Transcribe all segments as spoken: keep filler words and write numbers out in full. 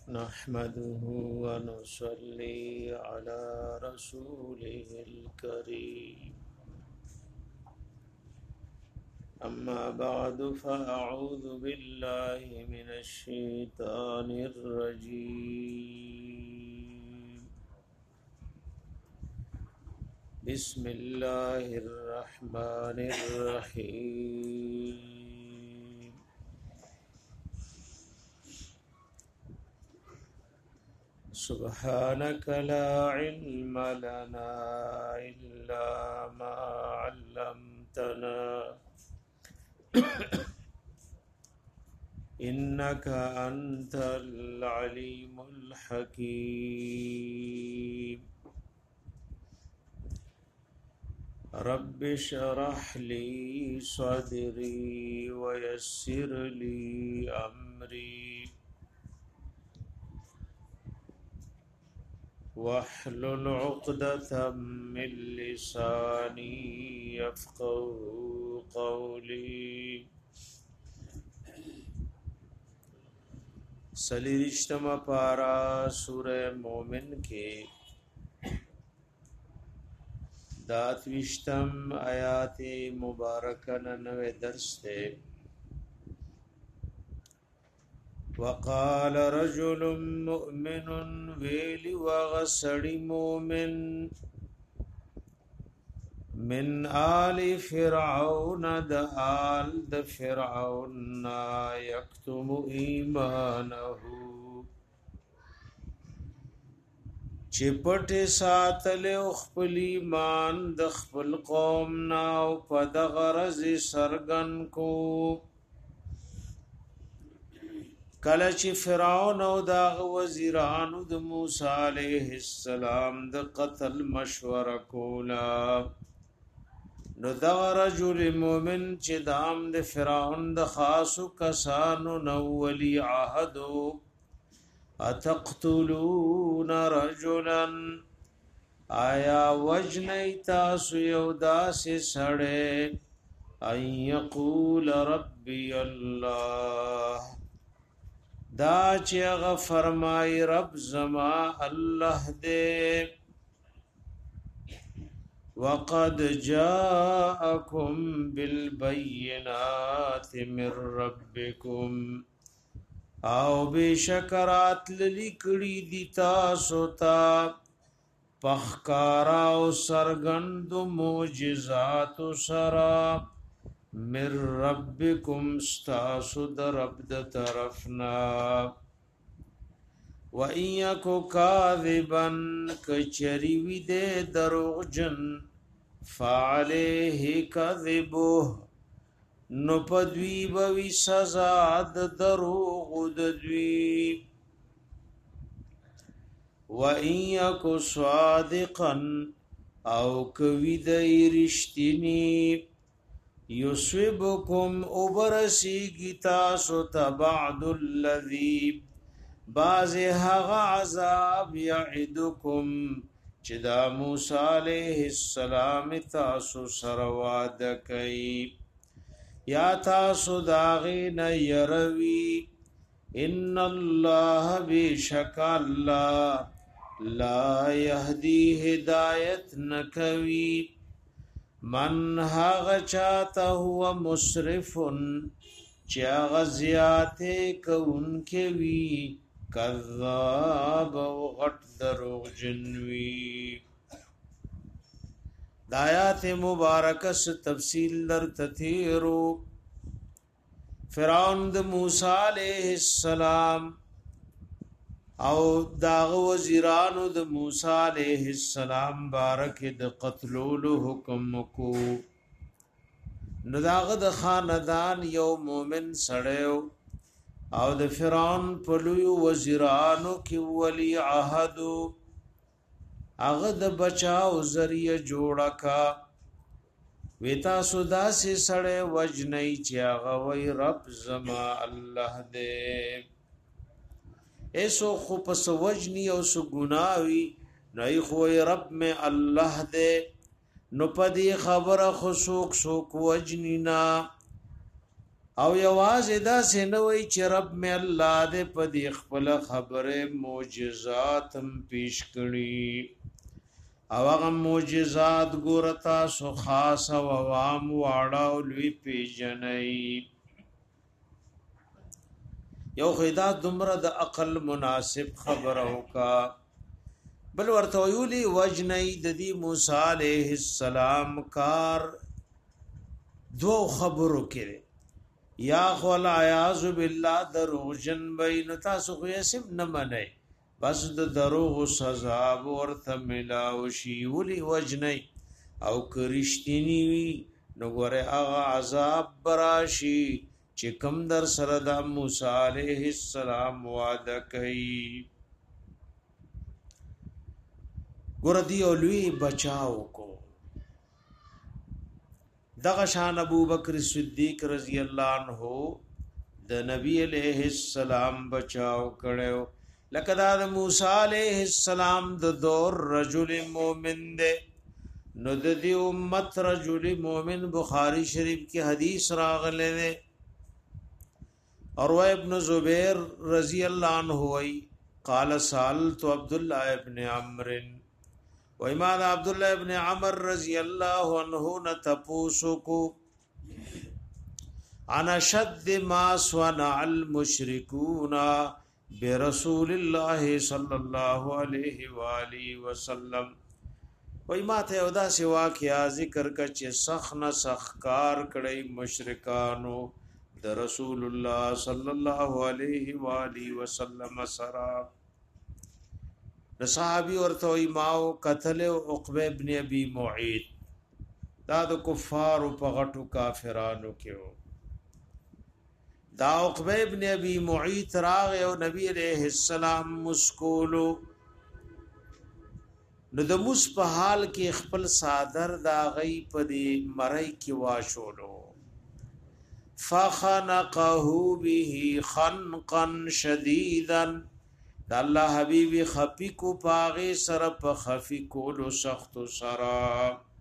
نحمده ونصلي على رسوله الكريم أما بعد فأعوذ بالله من الشيطان الرجيم بسم الله الرحمن الرحيم سبحانك لا علم لنا إلا ما علمتنا إنك أنت العليم الحكيم رب اشرح لي صدري ويسر لي أمري واحلل عقدة من لساني يفقهوا قولي سلیرشتم پارا سورہ مومن کے داتوشتم آیات مبارکن نوے درس تے وقال رجل مؤمن ویل وغسر مؤمن من آل فرعون د آل د فرعون یکتم ایمانه چپټ ساتل خپل ایمان د خپل قوم ناو په د غرض سرګن کو کله چې فرعون او داغ وزیرانو د موسی علیه السلام د قتل مشوره کولا نو دا رجل مومن چې دام د فرعون د خاصو کسانو نو ولی عهدو اتقتلون رجلا آیا وجنی تاسو یو داسې سړی ان یقول ربی الله دا چې هغه فرمای رب زما الله دې وقد جاءكم بالبينات من ربكم او بشکرات للیکړي دي تاسو ته پخکارا او سرګند معجزات سرا من ربکم استاسو در رب د طرفنا و ایکو کاذبن کچری وی دے دروغ جن فعلیه کذبو نو پدوی بوی سزا د دروغ ددوی و ایکو صادقن او کوی دی رشتینی یصبکم اوبرسی گیتا سو تبعد الذی باز هغه عذاب یعدکم چې دا موسی علیہ السلام تاسو سره وعده کوي یا تاسو داغی نه يروي ان الله بشک الله لا يهدي هدایت نکوي من هاغ چاہتا ہوا مسرفن چا غزیات کون کے وی کذاب و غٹ دروغ جنوی دایات مبارکس تفصیل در تثیرو فرعون د موسی علیہ السلام او داغ وزیرانو د موسی علیہ السلام بارک د قتلولو حکم کو نو داغ د خاندان یو مومن سړیو او د فرعون په لوی وزیرانو کې ولی عهدو هغه د بچاو ذریعہ جوړه کا ویتا سودا سي سړی وجنی چې هغه وی رب زما الله دې ایسو خو پس وجنی او سو گناوی نئی خوی رب میں اللہ دے نو پدی خبر خو سوک سوک وجنینا او یوازې دا سنوي چې رب می الله دې په دې خپل خبره معجزات هم پیش کړي او هغه معجزات ګورتا سو خاص او عوام واړه او لوی پیژنې یو خدا دمره د عقل مناسب خبره وکا بل ورته ویلي وجنې د دې موسی عليه السلام کار دو خبرو کړي یا خول اعوذ بالله دروغجن بین تاسو خو یې سم نه منئ بس د دروغ سزا ورته ملاو شي ولي وجنئ او کرشتنی وی نو ګره هغه عذاب براشي چې کم در سره د موسی عليه السلام وعده کوي ګور دی اولوی بچاو کو دغه شان ابو بکر صدیق رضی الله عنه د نبی علیہ السلام بچاو کړو لکه دا د موسی علیہ السلام د دور رجل مومن دے نو د دې امت رجل مومن بخاری شریف کی حدیث راغله ده اور ابن زبیر رضی الله عنه وی قال سالت عبد الله ابن عمرو و امام عبد الله ابن عمر رضی الله عنه نتپوسو انا شد ما صنع المشركون برسول الله صلی الله علیه و آله وسلم و ما ته ودا سوا کیا ذکر کچ سخن سخکار کړي مشرکانو د رسول الله صلی الله علیه و آله وسلم سرا د صحابي ورته ایماو قتل عقبه ابن ابي معيط دا د کفار په غټو کافرانو کې دا عقبه ابن ابي معيط راغ او نبی عليه السلام مسکولو نو د موس په حال کې خپل صادر دا غي په دې مړی کې واشولو فخنقه به خنقا شديدا دا الله حبيبي خفي کو پاغه سره په خفي کولو سخت سرا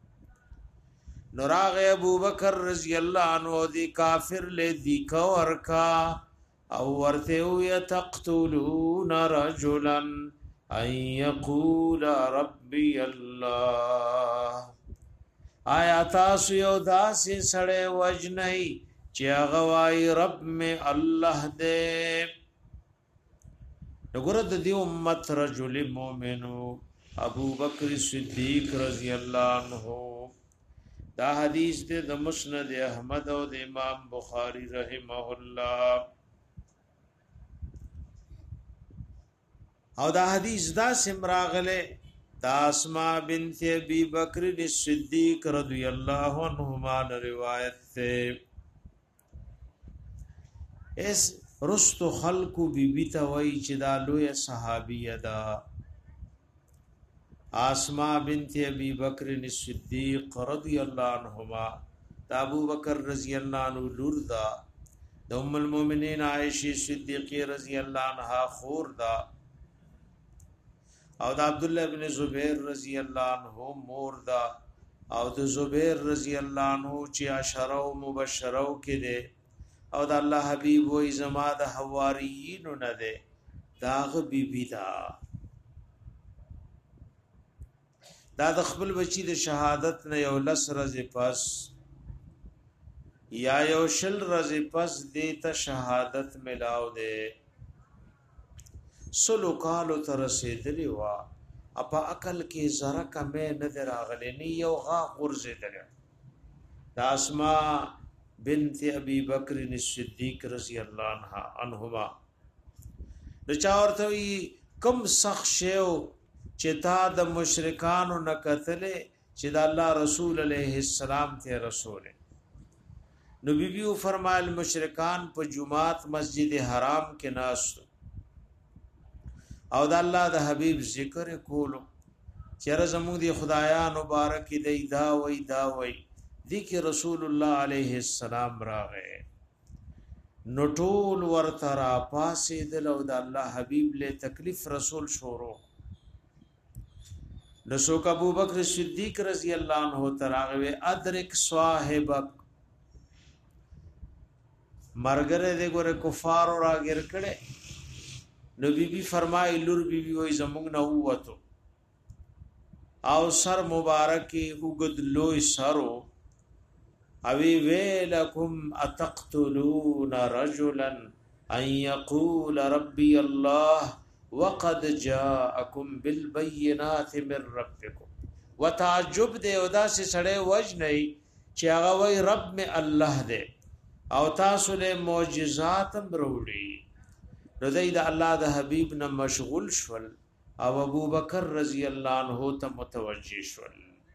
نوراغ ابو بکر رضی الله عنه دی کافر له دی کو ورکا او ورته وي تقتلون رجلا ان يقول ربي الله آیا تاسو یو داسې سړی وجنئ چې هغه وای رب می الله دې نګور د دې امت رجل مؤمنو ابو بکر صدیق رضی الله عنه دا حدیث دې د مسند احمد او د امام بخاری رحمه الله او دا حدیث دا سمراغله دا اسماء بنت ابي بکر الصدیق رضی الله عنهما روایت ته اس رستو خلقو بی بی تا وی چې دا لوی صحابیه دا اسماء بنت ابي بکر الصدیق رضی الله عنهما دا ابو بکر رضی الله عنه لور دا د ام المؤمنین عائشه صدیقه رضی الله عنها خور دا او د عبد الله ابن زبیر رضی الله عنه مور دا او د زبیر رضی الله عنه چې عشره مبشره کې ده او د الله حبیب وې زما د حواریین نه ده داغ بی بی دا دا د خپل بچی د شهادت نه یو لس ورځې پس یا یو شل ورځې پس دیته شهادت ملاو ده سلو کالو تر رسیدلی وا اپا عقل کې زره کمه نه دراغلی نه یو غا غرزه ده دا اسماء بنت ابي بکر الصدیق رضی الله عنها عنهما رچا ورته کم سخت شیو چې تا د مشرکانو نه قتل چې د الله رسول علیه السلام ته رسول نو بیبیو فرمایل مشرکان په جمعات مسجد حرام کې ناس او د الله د حبیب ذکر کولو چیرې زموږ دی خدایان مبارک دی دا وای دا وای دی کې رسول الله علیه السلام راغې نو ټول ورته را پاسې د لو د الله حبیب له تکلیف رسول شورو نسو ابو بکر صدیق رضی الله عنه تراغه ادرک صاحبک مرګره دې ګوره کفار را ګر کړي نو بی بی فرمای لور بی بی وای زمونږ نه ووتو او سر مبارکی وګد لوی سرو اوی ویلکم اتقتلون رجلا ان يقول ربي الله وقد جاءكم بالبينات من ربكم وتعجب دے ادا سے سڑے وج نہیں چې هغه وای رب می الله دے او تاسو له معجزات وروړي نو دای د الله د حبیب نه مشغول شول او ابو بکر رضی الله عنه ته متوجی شول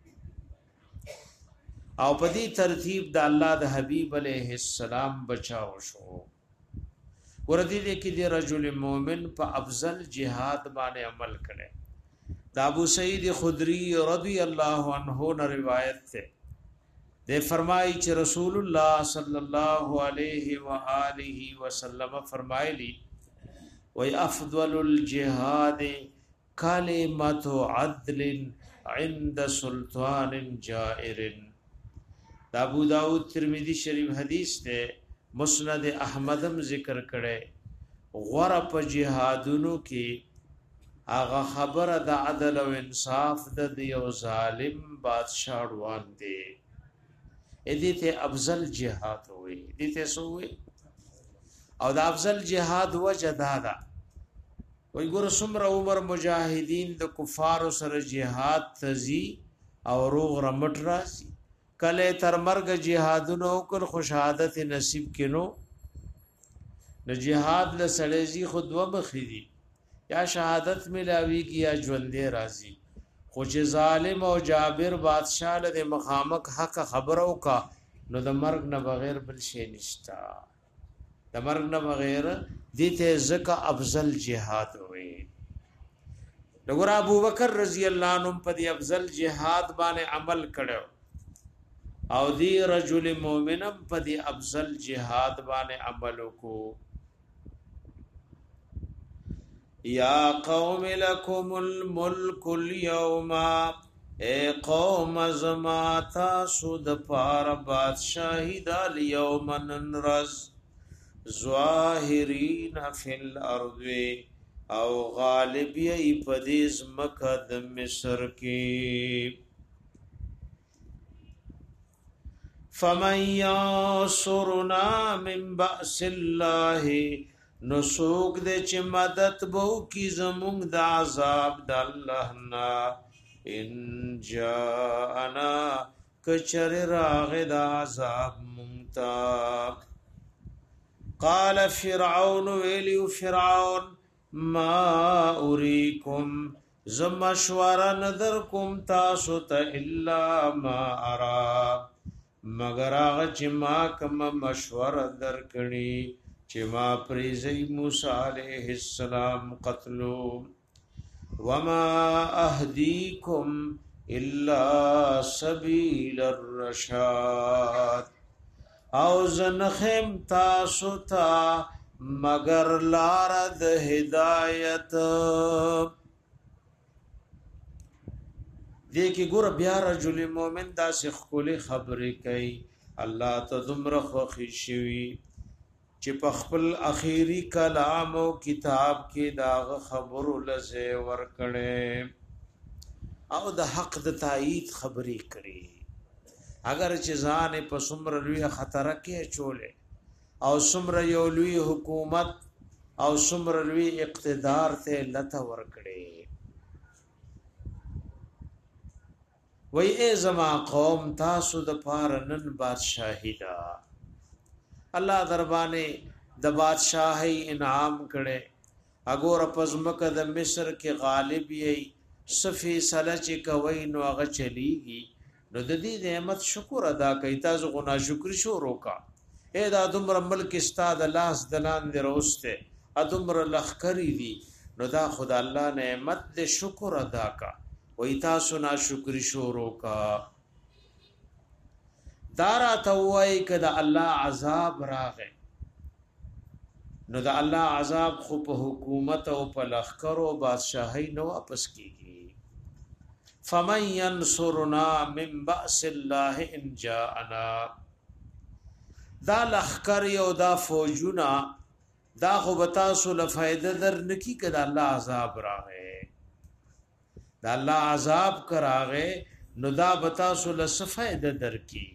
او په دې ترتیب د الله د حبیب علیه السلام بچاو شو ورته دې کې د رجل مؤمن په افضل جهاد باندې عمل کړي د ابو سعید خدری رضی الله عنه نے روایت ده دے فرمائی چې رسول الله صلی الله علیه و آله وسلم فرمایلی وی افضل الجهاد کلمت عدل عند سلطان جائر دا ابو داود ترمذی شریف حدیث ده مسند احمدم ذکر کړي غره په جهادونو کې هغه خبره د عدل او انصاف د یو ظالم بادشاہ روان دي ادي ته افضل جهاد وي دي ته سو وي او د افضل جهاد وجه دادا وي ګور سمره عمر مجاهدین د کفار سره جهاد تزي او روغ رمټ راسي کله تر مرګ جهادونو کول خوشحادت نصیب کینو د جهاد له سړی خود و بخیدی یا شهادت ملاوی کی یا ژوندې راضی خو چې ظالم او جابر بادشاہ له مخامک حق خبرو کا نو د مرګ نه بغیر بل شی نشتا د مرګ نه بغیر دته زکه افضل جهاد وي دغه ابو بکر رضی الله عنه په دې افضل جهاد باندې عمل کړو او دی رجل مومنم په دې افضل جهاد باندې عمل وکړو یا قوم لکم الملک اليوم اے قوم زما تاسو د پار بادشاہی د اليوم ننرز ظاهرین فی الارض او غالبی پدیز مکه د مصر کی فمن یانصرنا من بأس الله نسوک دے چه مدد بو کی زمونگ دا عذاب دا اللہ نا ان جاءنا کچر راغ دا عذاب مونگتا قال فرعون ویلیو فرعون ما اریکم زمشور ندرکم تاسو تا الا ما ارا مگر آغا چه ما کم مشور درکنی چې ما پریزی موسی علیہ السلام قتلو وما اهدیکم الا سبیل الرشاد او زنخم تاسو تا مگر لار د هدایت دې کې ګور بیا رجل مومن دا سخ کولی خبرې کوي الله ته دمر خوښي شوی چې په خپل اخیری کلام او کتاب کې دا خبرو لزه ور کړي او د حق د تایید خبرې کړي اگر چې ځان په سمر لوی خطر کې چولې او سمر یو لوی حکومت او سمر لوی اقتدار ته لته ور کړي وای ای زما قوم تاسو د پارنن بادشاہی دا الله دربانه د بادشاہي انعام کړي اګور پزمک د مصر کې غالب یې صفی سره چې کوي نو هغه چلیږي نو د دې نعمت شکر ادا کوي تاسو غنا شکر شو روکا اے دا دمر ملک استاد لاس دلان دی روسته ادمر لخکری دی نو دا خدا الله نعمت دې شکر ادا کا وای تاسو نا شکر شو روکا دارا توای کدا الله عذاب راغه نو دا الله عذاب خو په حکومت او په لخر او بادشاہي نو واپس کیږي فمن ينصرنا من بأس الله ان جاءنا دا لخر یو دا فوجونا دا خو بتاسو لفایده در نکی که دا اللہ عذاب راغے دا اللہ عذاب کراغے نو دا بتاسو لسفایده در کی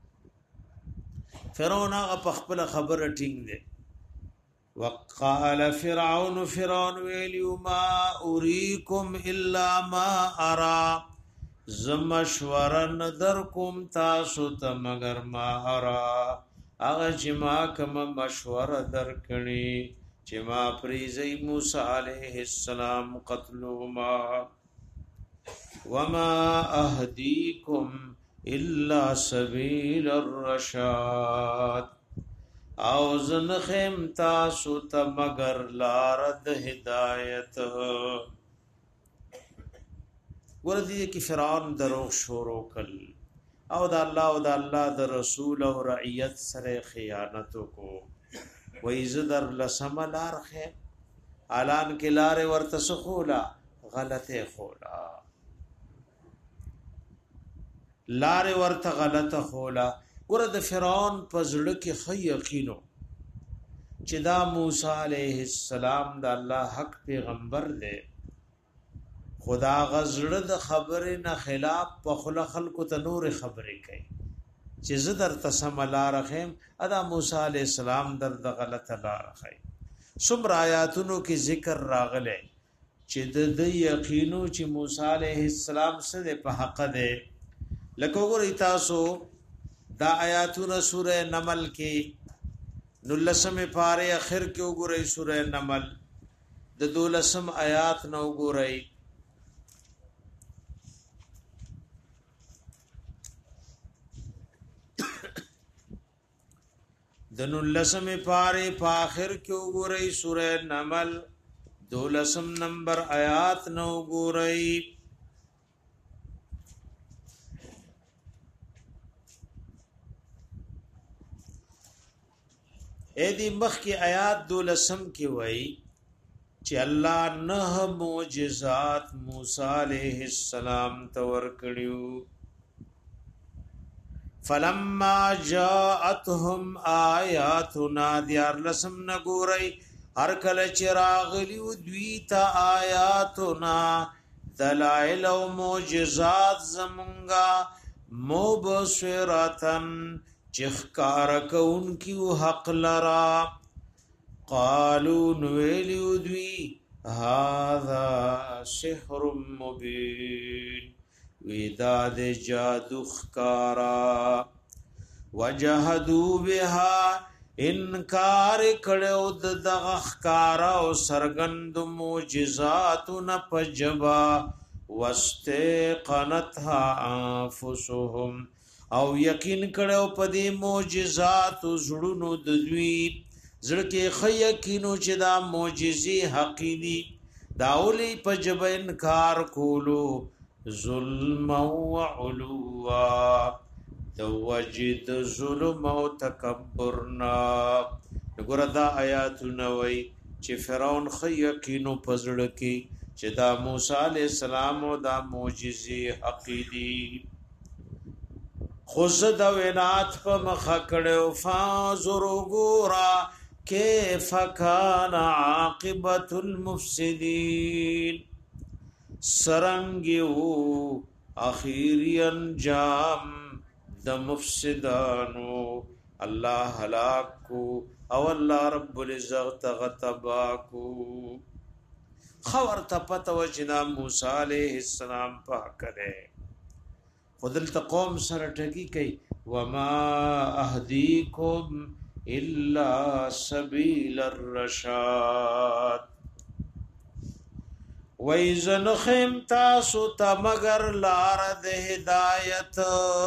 فرعون آغا پخپل خبر ٹنگ دے وقال فرعون فرعون ویلیو ما اریکم الا ما ارا زمشورن درکم تاسو تا مگر ما ارا اغا چما کم مشور درکنی چما پریزی موسیٰ علیہ السلام قتلو ما وما اہدیکم الا سبیل الرشاد او زنخیم تاسو تا مگر لارد ہدایت وردی کی فرعون دروغ شورو کل او دا اللہ او دا اللہ دا رسول او رعیت سر خیانتو کو ویز در لسم لار خیم اعلان کی لار ورتسخولا غلط خولا لار ورت غلط خولا ورد فرعون پزړه کې خی یقینو چې دا موسی علیہ السلام دا الله حق پیغمبر دی خدا غزړه د خبره نه خلاف په خلق خلق ته نور خبرې کوي چې زدر تسم لا رحم ادا موسی علیہ السلام در د غلط لا رخی سمر آیاتونو کې ذکر راغله چې د یقینو چې موسی علیہ السلام سره په حق دی لکه وګورئ تاسو دا آیاتونه سورہ نمل کې نلسم پاره اخر کې وګورئ سورہ نمل د دولسم آیات نو وګورئ د نلسم پاره په اخر کې وګورئ سورہ نمل دولسم نمبر آیات نو وګورئ اے دی مخ کی آیات دولسم کی وئی چې الله نه معجزات موسی علیہ السلام تور کړیو فلما جاءتهم آیاتنا دیار لسم نګوري هر کله چې راغلیو دوی ته آیاتنا دلائل او معجزات زمونږه مبصرتن چخکار کون کیو حق لرا قالو نویلیو دوی هذا سحر مبین ویداد جادو خکارا وجہدو بها انکار کڑیو دغ خکارا و سرگند موجزاتو نپجبا واستيقنتها انفسهم او یقین کړو په دې معجزات زړونو د دوی زړه کې خ یقینو چې دا معجزې حقيقي داولي په جب انکار کولو ظلم او علوا توجد ظلم او تکبرنا وګوره دا آیاتونه وای چې فرعون خ یقینو په زړه کې چې دا موسی عليه السلام او دا معجزې حقيقي خود وینات په مخ کړو فانظر ګورا کیف کان عاقبت المفسدين سرنګو اخیری انجام د مفسدانو الله هلاك کو او الله رب العزت غتباکو خبر ته پته و چې موسی عليه السلام په کړه خدل تقوم سره ټکی کوي وما اهديكم الا سبيل الرشاد وَإِذَنْ خِمْ تَاسُ تَمَغَرْ لَارَدْ هدایت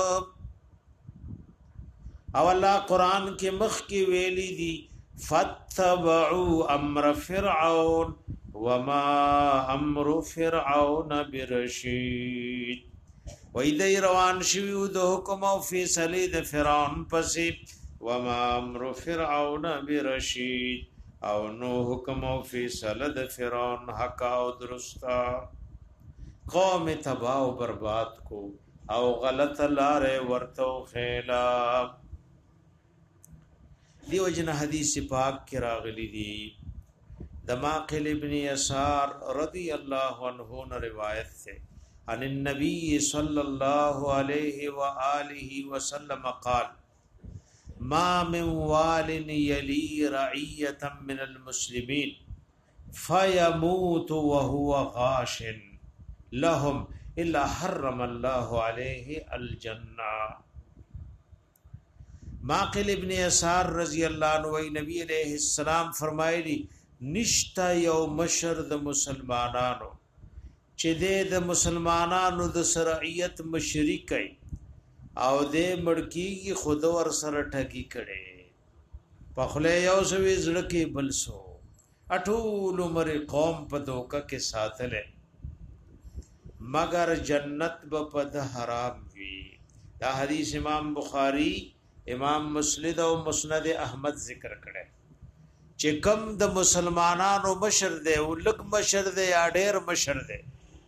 او الله قران کې مخ کې ویلي دي فتبعوا امر فرعون وما امر فرعون برشید وَإِذَا روان شویو د حکم او فیصله د فرعون پسې وما امر فرعون برشید او نو حکم او فیصله د فرعون حق او درستا قوم تباہ و برباد کو او غلط لار ورتو خیلا دیو جن حدیث پاک کی راغلی دی دماقل ابن یسار رضی اللہ عنہ نے روایت سے عن النبی صلی اللہ علیہ وآلہ وسلم قال ما من وال یلی رعیتا من المسلمین فیموت وهو غاش لهم الا حرم الله عليه الجنہ. ماقل ابن یسار رضی اللہ عنہ وی نبی علیہ السلام فرمایلی نشتا یو مشر د مسلمانانو چې د مسلمانانو د شرعیت مشری کوي او د مړکیږي خود ور سره ټکی کړي په خله یو سوي زړه کې بلسو اټول عمر قوم په دوکه کې ساتله مگر جنت به پد حرام وی. دا حدیث امام بخاری امام مسند او مسند احمد ذکر کړي چې کم د مسلمانانو مشر دی او لک مشر دی یا ډیر مشر دی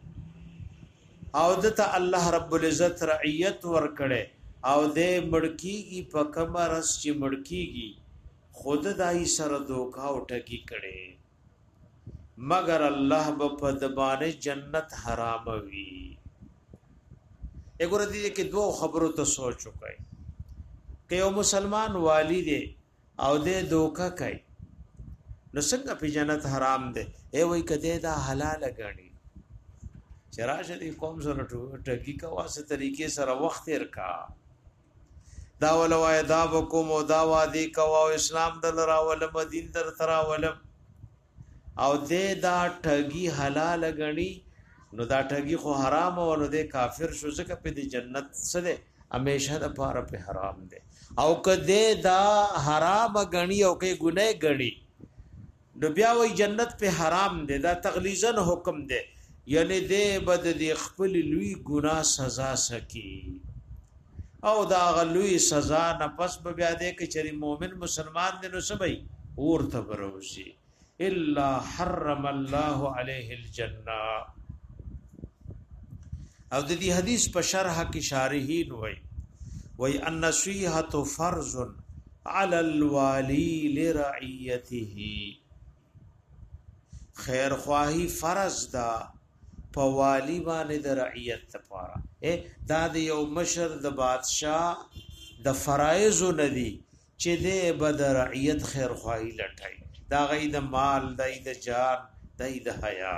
او دته الله رب العزت رعیت ور کړي او دې مړکیږي په کمرس چې مړکیږي خود دای سره دوکا او ټکی کړي مگر الله په دبانه جنت حرام وی. وګوره دې کې دوه خبرو ته سوچ وکړئ که یو مسلمان والی دی او دې دوکا کوي نو څنګه په جنت حرام دی ای وای کده دا حلال غني چراشه دې قوم سره ټکی کا واسه طریقې سره وخت ورکا دا ولوای دا وکوم او دا وادي کا او اسلام دل راول مدین در ترا ولم او دې دا ټګي حلال غني نو دا ټګي خو حرام او نو دې کافر شو ځکه په دې جنت سره همیشه د پاره په حرام دی او کده دا حرام غني او کې ګناه غني نو بیا وی جنت په حرام دی. دا تغلیظن حکم دی یعنی دې بد دې خپل لوی ګناه سزا سکی او دا غلوی سزا نه پس بیا دې کې چې مؤمن مسلمان دې نو سبي ورته بروسي الا حرم الله عليه الجنه. او د دې حدیث په شرح کې شارحین وای وای ان نصیحت فرض علی الوالی لرعیته خیر خواهی فرض دا په والی باندې د رعیت لپاره اے دا د یو مشر د بادشاہ د فرایض ندی چې د بد رعیت خیر خواهی لټای دا غي د مال دای د جان دای د حیا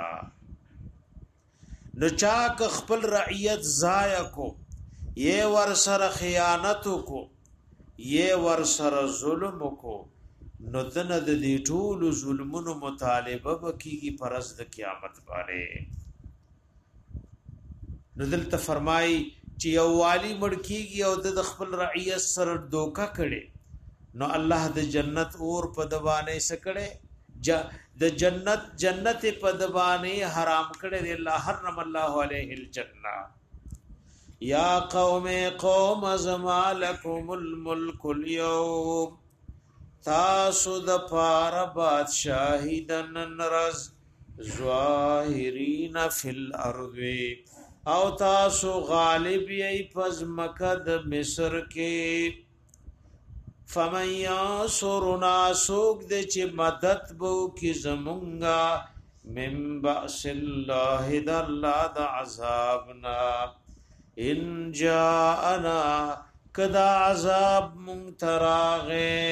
نو چاک خپل رعیت ضایع کو یہ ور سره خیانت کو یہ ور سره ظلم کو نو دنه د دې ټول ظلمونو مطالبه وکيږي پرز د قیامت باندې. نو دلته فرمای چې یو والی مړ کیږي او د خپل رعیت سره دوکا کړي نو الله د جنت اور په دوانه سکړي د جنت جنت په دوانه حرام کړي الله حرم الله علیه الجنه. یا قوم قوم زمالکم الملک اليوم تاسو د پار بادشاہی دن نرز ظاهرین فی الارض او تاسو غالب یی پز مکد مصر کې فمن یانصرنا سوک دے چه مدد بو کی زمونگا من بأس اللہ دا اللہ دا عذابنا ان جاءنا کدا عذاب منتراغے.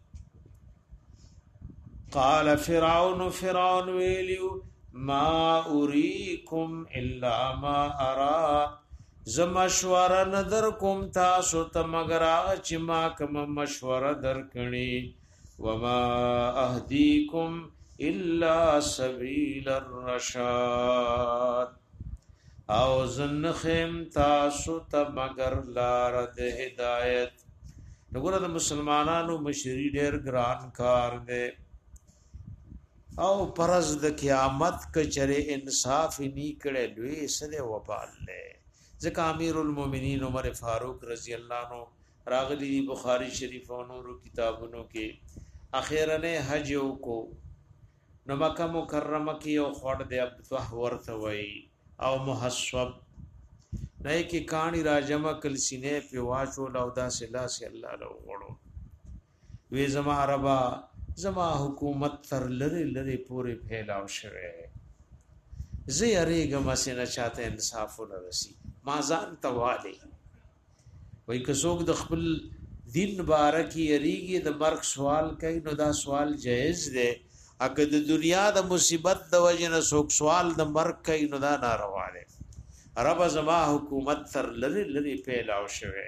قال فرعون فرعون ویلیو ما اریکم الا ما ارا زمشوره ندر کوم تاسو ته مگر چې ما کوم مشوره درکړي وما اهديكم الا سبيل الرشاد او زنخم تاسو ته مگر لار د هدایت. وګوره د مسلمانانو مشری ډېر ګران کار دی او پرز د قیامت کچره انصاف نی کړي لوی سده وبال له ځکه امیر المؤمنین عمر فاروق رضی الله عنه راغلی بخاری شریف او نورو کتابونو کې اخیرنه حج کو نو مکه مکرمه کې او خړ د عبد ورته وای او محسب نه کې کانی راجمه کل سینې په واچو لودا سلا سي الله له وړو وی زما ربا زما حکومت تر لری لری پوری پھیلاو شوه زه یریګم اسنه چاته انصاف ورسی ما ځان توالی وای که څوک د خپل دین بارکی یریږي د مرګ سوال کوي نو دا سوال جایز دی اګه د دنیا د مصیبت د وجه نه څوک سوال د مرګ کوي نو دا ناروا دی رب زما حکومت تر لری لری پھیلاو شوه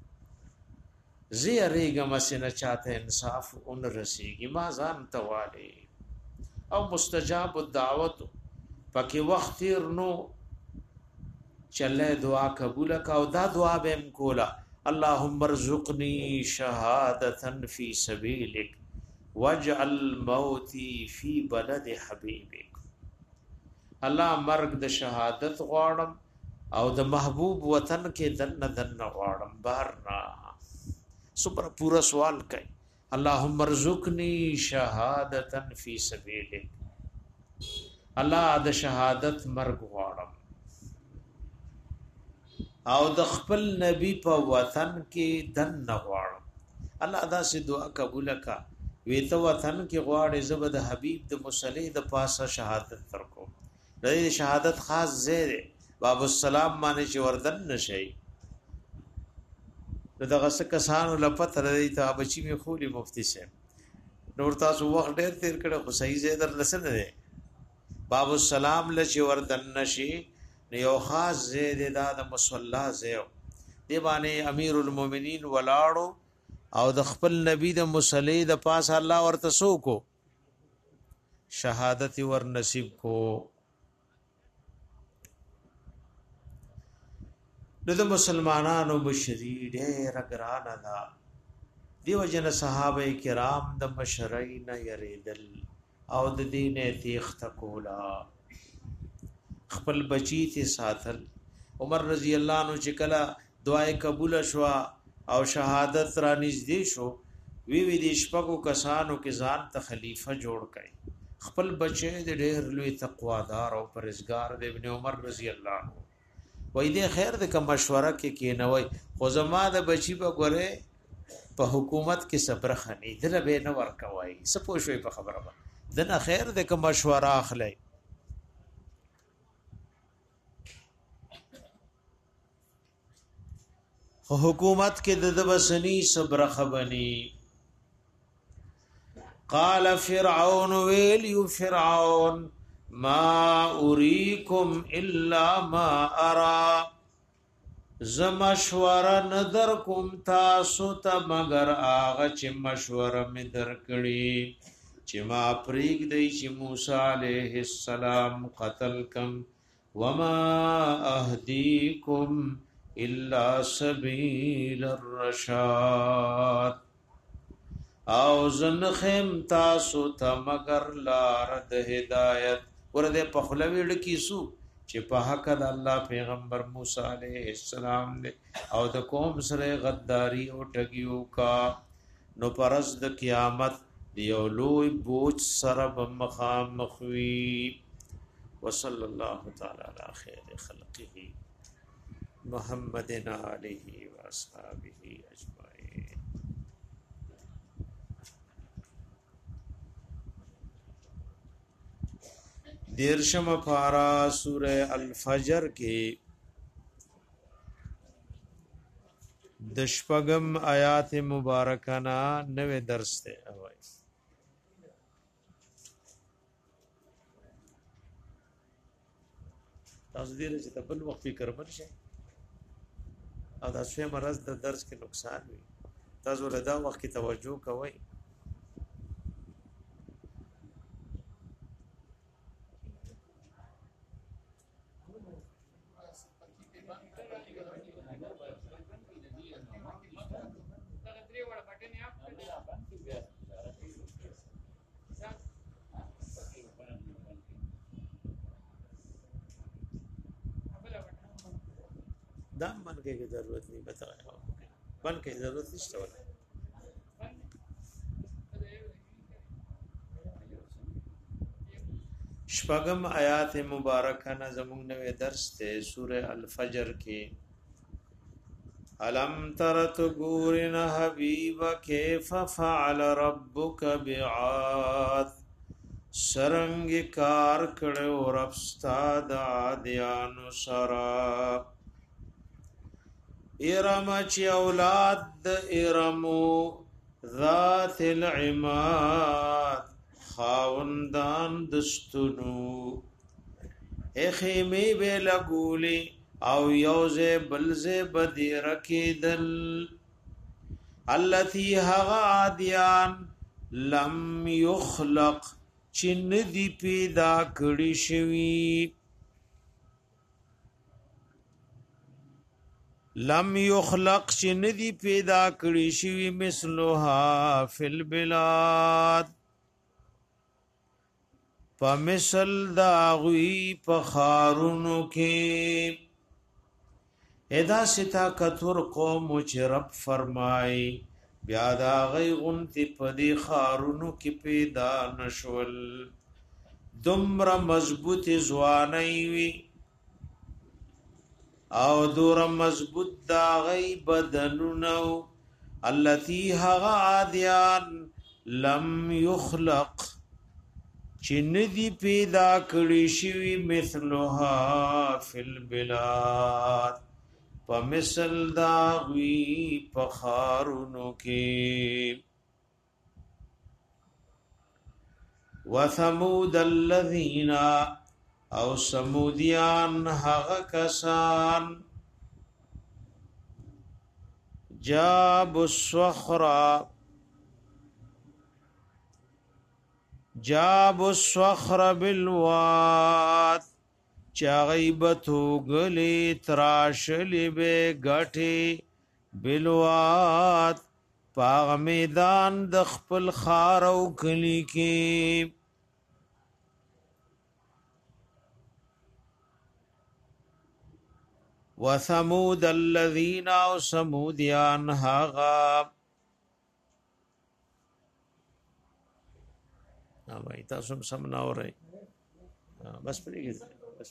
زی ریګم اسنه چاته انصاف اون رسیږي ما ځان توالی او مستجاب الدعوت پکې وخت تیر نو چله دعا قبول کا او دا دعا به ام کولا اللهم ارزقني شهادة في سبيلك واجعل موتي في بلد حبيبك الله مرګ د شهادت غواړم او د محبوب وطن کې دن دن غواړم بارنا سپر پورا سوال کوي اللهم ارزقني شهادة في سبيلك الله د شهادت مرګ غواړم او د خپل نبی په وطن کې دن غواړم الله دا سي دعا قبول کا وی ته وطن کې غواړې زبد حبیب د مصلی د پاسه شهادت ترکو د شهادت خاص زیره باب السلام باندې چې وردن نشي دغه څه کسانو لپاره لري ته بچی می خولي مفتی سي نور تاسو وخت ډېر تیر کړه خو صحیح زیدر لسن نه باب السلام لچ وردن نشي یو خاص زید د مصلا زیو دی باندې امیر المؤمنین ولاړو او د خپل نبی د مصلی د پاس الله ورته سو کو شهادت ور نصیب کو د مسلمانانو بشری ډېر ګران ادا دیو جن صحابه کرام د مشرین یریدل او د دین تیخت کولا خپل بچی ته ساتل عمر رضی الله عنه چې کله دعای قبول شو او شهادت را نږدې شو وی وی د شپږو کسانو کې ځان ته خلیفہ جوړ کړي خپل بچی د ډېر لوی تقوا دار او پرهیزګار د ابن عمر رضی الله عنه وای دې خیر د کوم مشوره کې کینوي خو زما د بچی په ګوره په حکومت کې صبر خني دله به نه ورکوي سپوږی په خبره دنه خیر د کوم مشوره اخلي حکومت کې د دبسنی صبر خبني قال فرعون ویل یو فرعون ما اریکم الا ما ارى زمشوره ندر کوم تاسو ته مگر هغه چې مشوره مې درکړي چې ما پریګ دی چې موسی عليه السلام قتل کم وما اهديكم الا سبيل الرشاد او زنخم تاسو ته مگر لار د هدایت ورته په خلوی ډکیسو چې په حق د الله پیغمبر موسی عليه السلام دې او د قوم سره غداری او ټګیو کا نو پرز د قیامت دیو لوی بوج سره بمخام مخوی وصلی الله تعالی علی خیر خلقه محمد علیه و اصحابہ اجمعین. دیرشم پارا سورہ الفجر کے دشپگم آیات مبارکانہ نوے درس تے اوائی تاسو دې چې تبل وخت فکر مرشه او دا څه مرز د درس کې نقصان وي تاسو له دا وخت کې توجه کوئ دام بن کے کی ضرورت نہیں بتایا بن کے ضرورت نشته ولا شپږم آیات مبارکه نه زموږ نوې درس ته سوره الفجر کې الم ترت گورن حبیب کیف فعل ربک بعاد سرنگ کار کړو رب ستاد عادیانو سرا ارم چی اولاد د ارمو ذات العماد خاوندان دستنو اخیمی بے لگولی او یوزے بلزے بدی رکیدل اللتی حغا عادیان لم یخلق چن دی پیدا کړی شوی لم یخلق چن دی پیدا کړی شوی مثلها فی البلاد فمثل داغوی پخارونو کې ادا ستا کثر قوم چې رب فرمای بیا دا غي غنتی پدی خارونو کې پیدا نشول دمر مضبوط ځواني وي او دور مضبوط دا غي بدنونو التي هغا عادیان لم يخلق چې ندی پیدا کړی شوی مثلها فی البلاد فمثل داغوی پخارونو کې وثمود الذین او سمودیان هغه کسان جابوا الصخر جابوا الصخر بالواد چا غیبتو گلی تراشلی بے گٹی بلوات پاغ میدان دخپل خارو کلی کی وثمود الذین او سمودیان هاغا بھائی تاسو سم نہ ہو رہے بس پڑے گی بس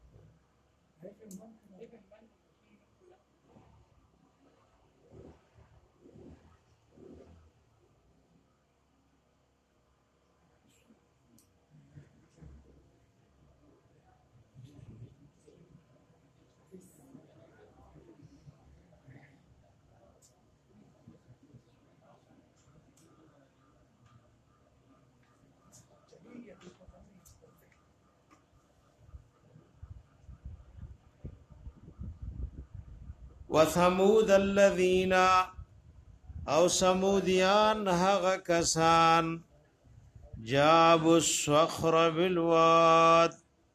وثمود الذین او سمودیان هغه کسان جابوا الصخر بالواد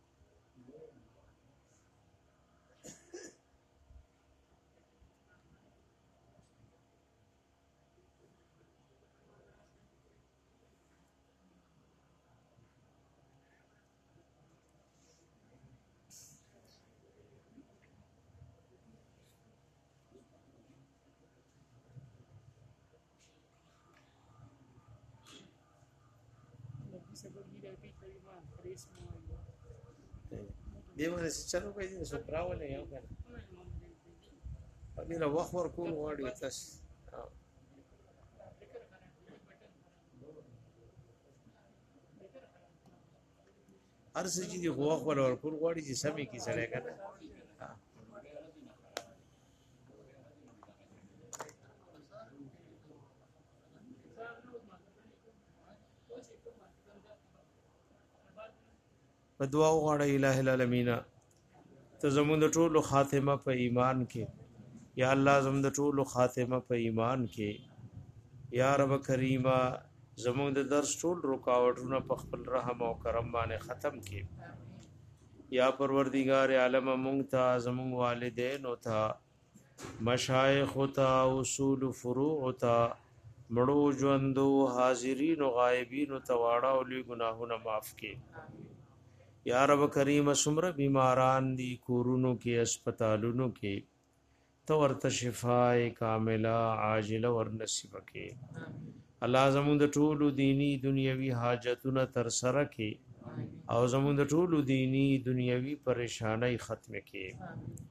دیمه چلو کوي د سپراولې یو کنه باندې له وخت ورکول غواړي تاسو هر څه چې دی وخت ورکول غواړي چې سمې کې سره کنه په دعا وغواړه الٰه العالمین ته زموږ د ټولو خاتمه په ایمان کې یا الله زموږ د ټولو خاتمه په ایمان کې یا رب کریمه زموږ د درس ټول رکاوټونه په خپل رحم او کرم باندې ختم کې یا پروردگار عالم مونږ ته زموږ والدین او ته مشایخ او ته اصول فروع او ته مړو ژوندو حاضرین او غایبین او ته واړه او لوی ګناهونه معاف کې یا رب کریم سمره بیماران دی کورونو کې اسپیټالونو کې تو ورته شفای کامله عاجله ور نصیب کې الله زموږ د ټولو دینی دنیوي حاجتونه تر سره کې او زموږ د ټولو دینی دنیوي پریشانای ختم کې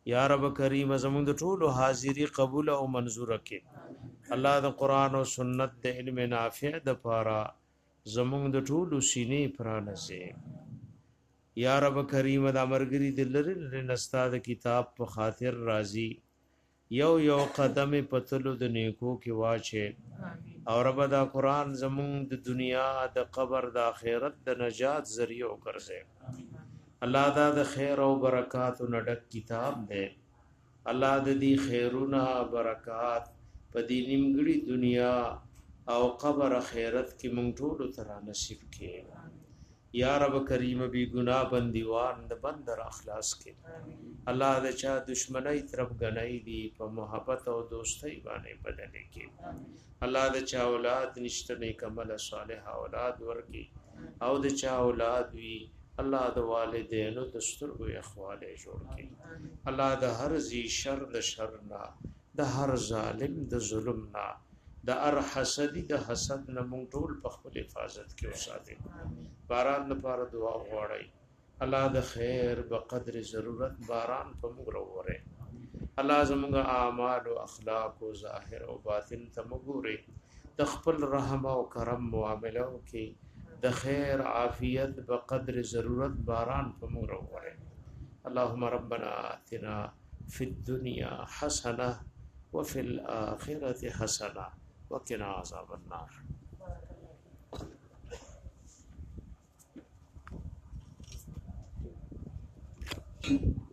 یا رب کریم زمونږ د ټولو حاضری قبول او منظور کړي الله د قران او سنت د علم نافع د پاره زمونږ د ټولو سینې پرانځي یا رب کریم د امرګری د لری نستا د کتاب په خاطر راضی یو یو قدم پتلو د نیکو کې واچه او رب دا قران زمونږ د دنیا د قبر د آخرت د نجات ذریعہ وګرځي الله دا د خیر او برکات نډک کتاب دی الله د دې خیرونه برکات په دې نیمګړي دنیا او قبر آخرت کې مونږ ټول تر نصیب کړي یا رب کریم بی گناہ بندیوان د بندر اخلاص کې الله د چا دشمنی طرف غنۍ دی په محبت او دوستۍ باندې بدل کې الله د چا اولاد نشته نیک عمل صالح اولاد ورکی او د چا اولاد وی الله د والدینو د سترګو اخواله جوړ کړي الله د هر ذی شر د شر نه د هر ظالم د ظلم نه د ار حسدی د حسد نه مونږ ټول په خپل حفاظت کې وساتي باران لپاره دعا غواړي الله د خیر په قدر ضرورت باران په موږ وروره الله زموږ اعمال او اخلاق او ظاهر او باطن ته مګوري د خپل رحم او کرم معاملو کې د خیر عافیت په قدر ضرورت باران په موږ وروره اللهم ربنا آتنا فی الدنيا حسنه وفي الاخره حسنه وقنا عذاب النار